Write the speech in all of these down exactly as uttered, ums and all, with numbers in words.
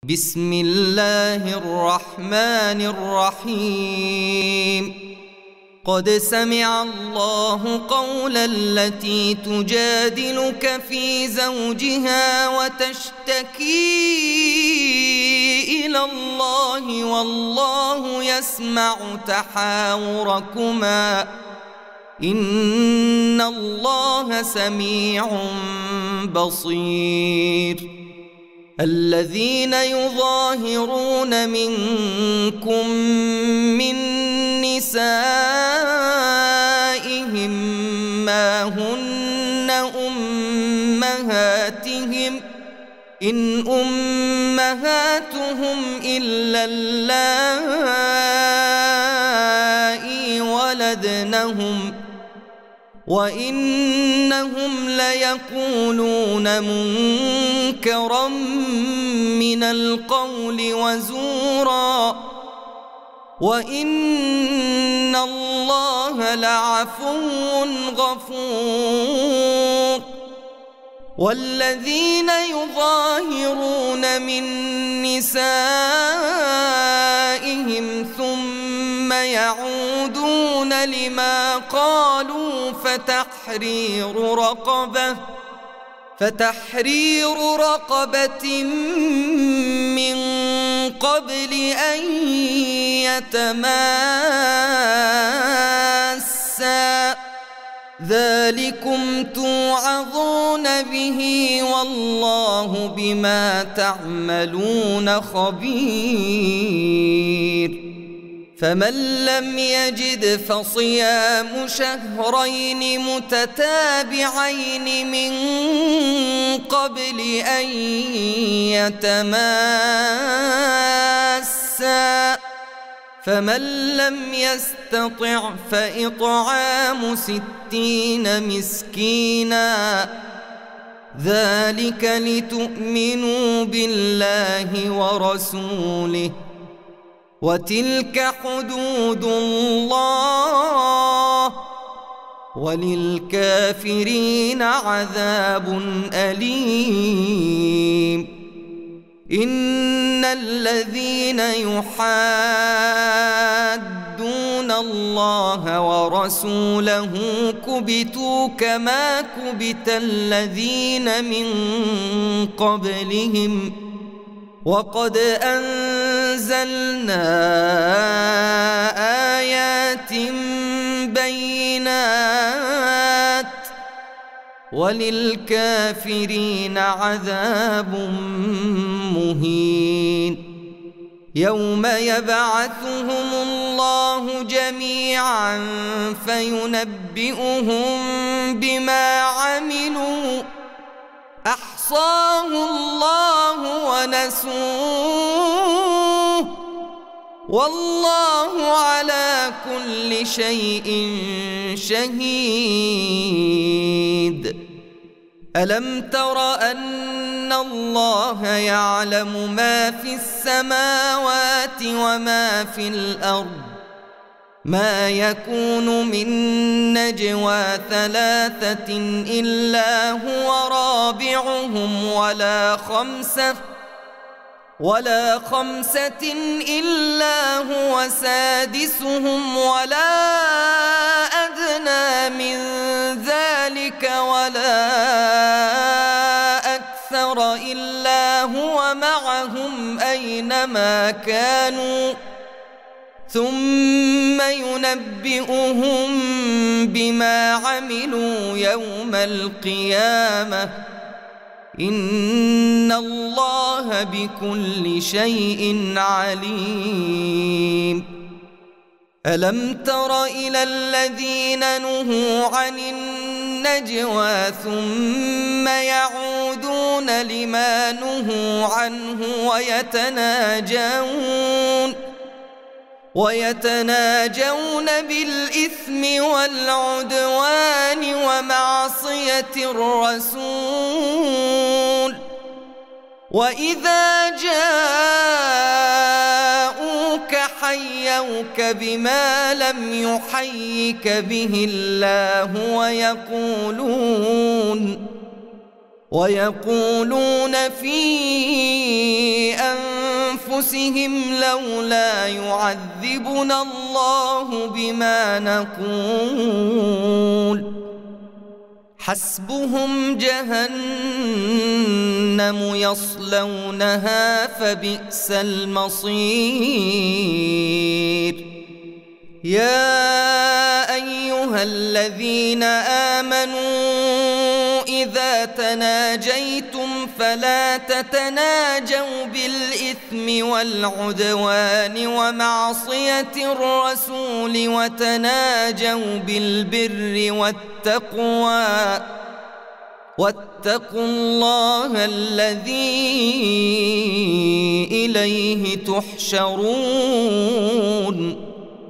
بسم الله الرحمن الرحيم قد سمع الله قول التي تجادلك في زوجها وتشتكي إلى الله والله يسمع تحاوركما إن الله سميع بصير الذين يظاهرون منكم من نسائهم ما هن أمهاتهم إن أمهاتهم إلا اللائي ولدنهم وإنهم ليقولون منكرا من القول وزورا وإن الله لعفو غفور والذين يظاهرون من نسائهم ثم يعودون لما قالوا فتحرير رقبة فتحرير رقبة من قبل أن يتماسا ذلكم توعظون به والله بما تعملون خبير فمن لم يجد فصيام شهرين متتابعين من قبل أن يتماسا فمن لم يستطع فإطعام ستين مسكينا ذلك لتؤمنوا بالله ورسوله وتلك حدود الله وللكافرين عذاب أليم إن الذين يحادون الله ورسوله كبتوا كما كبت الذين من قبلهم وقد أنزلنا آيات بينات وللكافرين عذاب مهين يوم يبعثهم الله جميعا فينبئهم بما عملوا أحصاه الله ونسوه والله على كل شيء شهيد ألم تر أن الله يعلم ما في السماوات وما في الأرض ما يكون من نجوى ثلاثة إلا هو رابعهم ولا خمسة ولا خمسة إلا هو سادسهم ولا أدنى من ذلك ولا أكثر إلا هو معهم أينما كانوا ثم ينبئهم بما عملوا يوم القيامة إن الله بكل شيء عليم ألم تر إلى الذين نهوا عن النجوى ثم يعودون لما نهوا عنه ويتناجون ويتناجون بالإثم والعدوان ومعصية الرسول وإذا جاءوك حيوك بما لم يحيك به الله ويقولون ويقولون في أنفسهم أنفسهم لولا يعذبنا الله بما نقول حسبهم جهنم يصلونها فبئس المصير. يا أيها الذين آمنوا إذا تناجيتم فلا تتناجوا بالإثم والعدوان ومعصية الرسول وتناجوا بالبر والتقوى واتقوا الله الذي إليه تحشرون.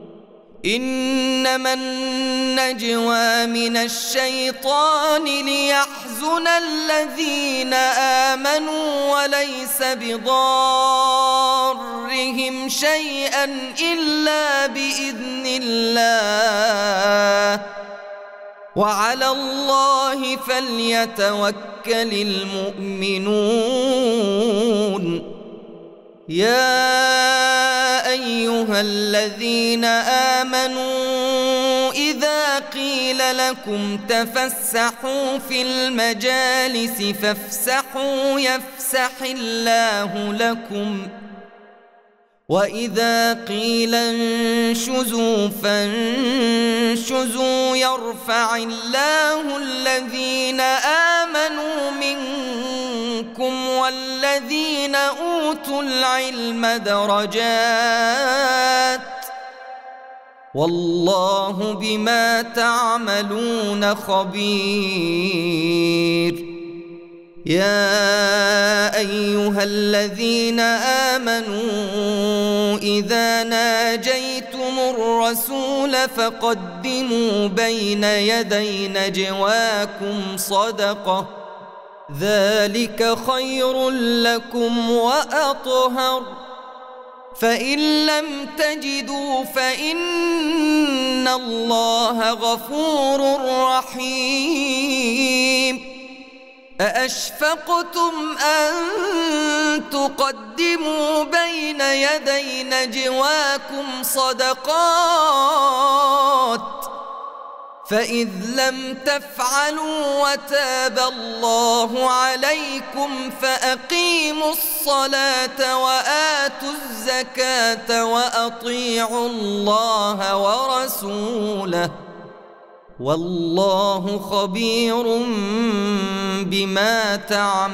إنما النجوى من الشيطان ليحزن الذين آمنوا وليس بضارهم شيئا إلا بإذن الله وعلى الله فليتوكل المؤمنون. يا أيها الذين آمنوا إذا قيل لكم تفسحوا في المجالس فافسحوا يفسح الله لكم وإذا قيل انشزوا فانشزوا يرفع الله الذين آمنوا منكم والذين أوتوا العلم درجات والله بما تعملون خبير. يا أيها الذين آمنوا إذا ناجيتم الرسول فقدموا بين يدي نجواكم صدقة ذلك خير لكم وأطهر فإن لم تجدوا فإن الله غفور رحيم. أأشفقتم أن تقدموا بين يدي نجواكم صدقات فإذ لم تفعلوا وتاب الله عليكم فأقيموا الصلاة وآتوا الزكاة وأطيعوا الله ورسوله والله خبير بما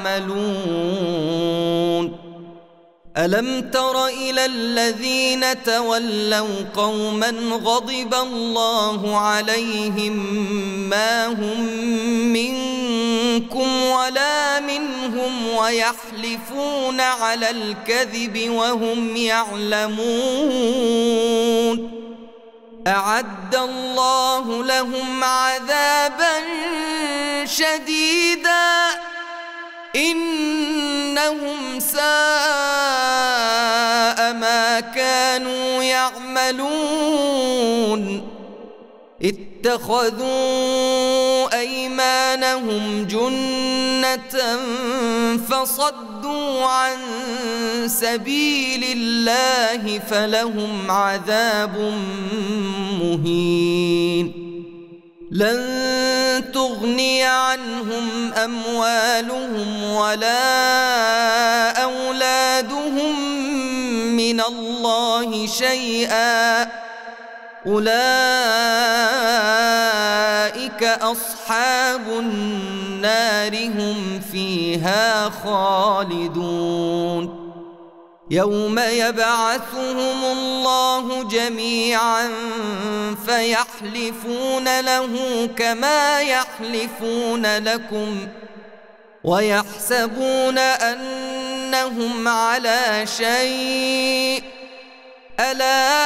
تعملون. ألم تر إلى الذين تولوا قوما غضب الله عليهم ما هم منكم ولا منهم ويحلفون على الكذب وهم يعلمون أعد الله لهم عذابا شديدا إنهم ساء ما كانوا يعملون. اتخذوا أيمانهم جنة فصدوا عن سبيل الله فلهم عذاب مهين. لن تغني عنهم أموالهم ولا أولادهم من الله شيئا أولئك أصحاب النار هم فيها خالدون. يوم يبعثهم الله جميعا فيحلفون له كما يحلفون لكم ويحسبون أنهم على شيء ألا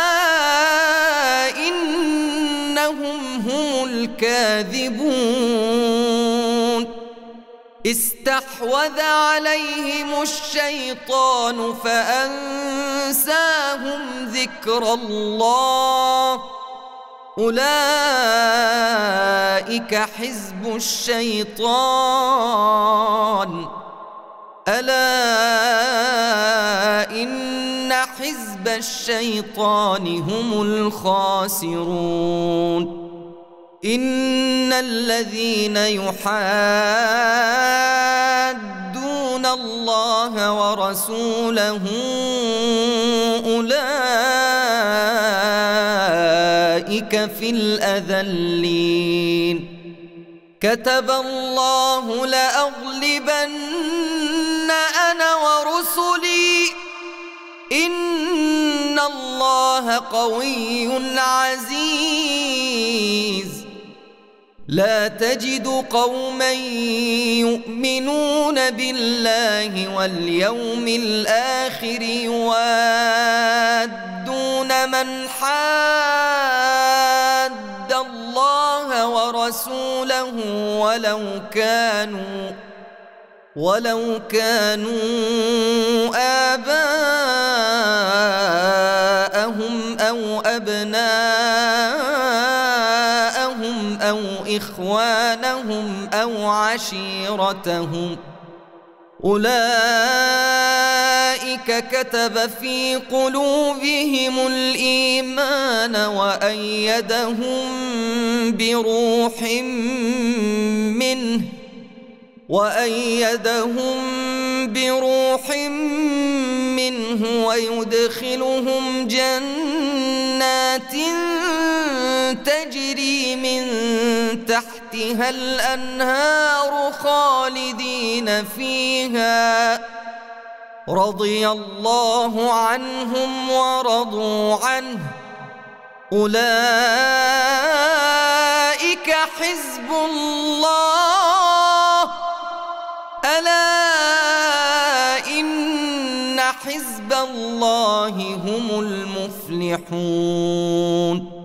إنهم هم الكاذبون. استحوذ عليهم الشيطان فأنساهم ذكر الله أولئك حزب الشيطان ألا إن حزب الشيطان هم الخاسرون إن الذين يحادون الله ورسوله أولئك في الأذلين كتب الله لأغلبن أنا ورسلي إن الله قوي عزيز لا تجد قوما يؤمنون بالله واليوم الآخر يوادون من حاد الله ورسوله ولو كانوا ولو كانوا آباءهم أو أبناءهم أو إخوانهم أو عشيرتهم أولئك كتب في قلوبهم الإيمان وأيدهم بروح منه وأيدهم بروح منه ويدخلهم جنات تجري من تحتها الأنهار خالدين فيها رضي الله عنهم ورضوا عنه أولئك حزب الله ألا إن حزب الله هم المفلحون